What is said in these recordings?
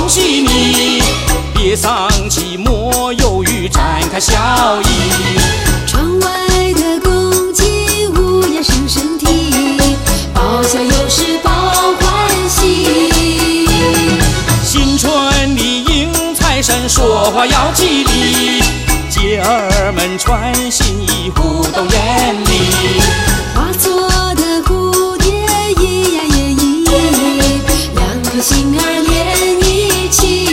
恭喜你！别丧气，莫犹豫，展开笑意。 窗外的公鸡呜呀声声啼，报晓有时报欢喜。 新春里迎财神，说话要吉利，姐儿们穿新衣，互动眼里。 化作的蝴蝶咿呀也咿，两颗心儿连一起。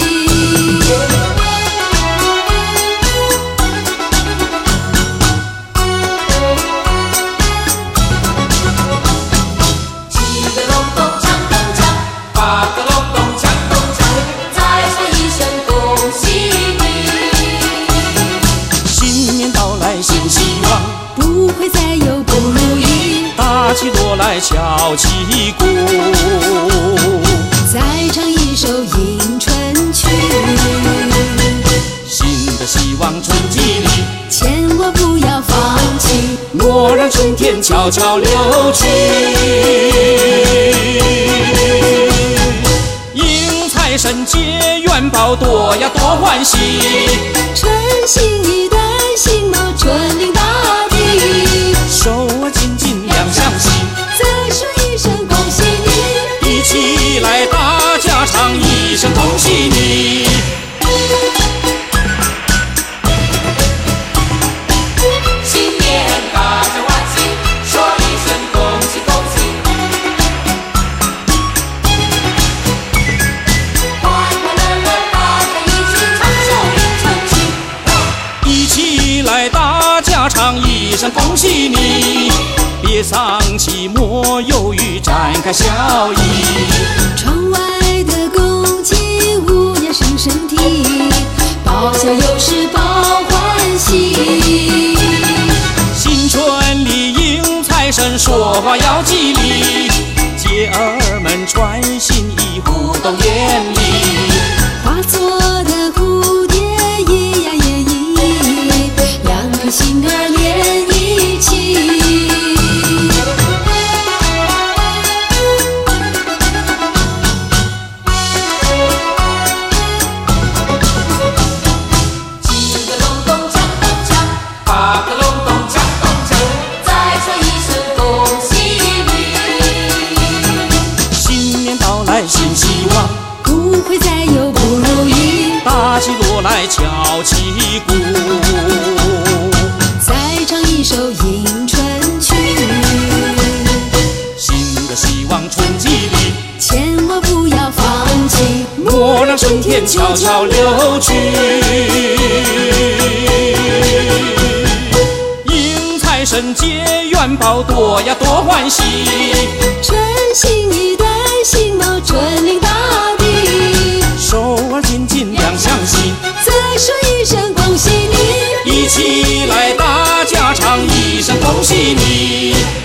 七个隆咚锵咚锵，八个隆咚锵咚锵，再说一声恭喜你！ 新年到来新希望， 不会再有不如意， 大起锣来敲旗鼓。 再唱一首迎春曲， 新的希望春季里， 千万不要放弃， 莫让春天悄悄流去。迎财神接元宝，多呀多欢喜。 春心一代，兴茂春临大地， 手啊紧紧两相惜， 再说一声恭喜你， 一起来大家唱一声恭喜你。 新年大家欢喜，说一声恭喜恭喜！快快乐乐，大家一起唱首迎春曲。 一起来大家唱一声恭喜你，别丧气，莫犹豫，展开笑意。 窗外的公鸡呜呀声声啼，报晓有时报欢喜。 新春里迎财神，说话要吉利，姐儿们穿新衣，互动眼里。 化作的蝴蝶咿呀也咿，两颗心儿连一起。 七个隆咚锵咚锵，八个隆咚锵咚锵，再说一声恭喜你！ 新年到来新希望， 不会再有不如意， 大起锣来敲旗鼓。 再唱一首迎春曲， 新的希望春季里， 千万不要放弃， 莫让春天悄悄流去。迎财神接元宝，多呀多欢喜。 春心一代，兴茂春临大地， 手儿紧紧两相惜， 再说一声恭喜你， 一起来大家唱一声恭喜你。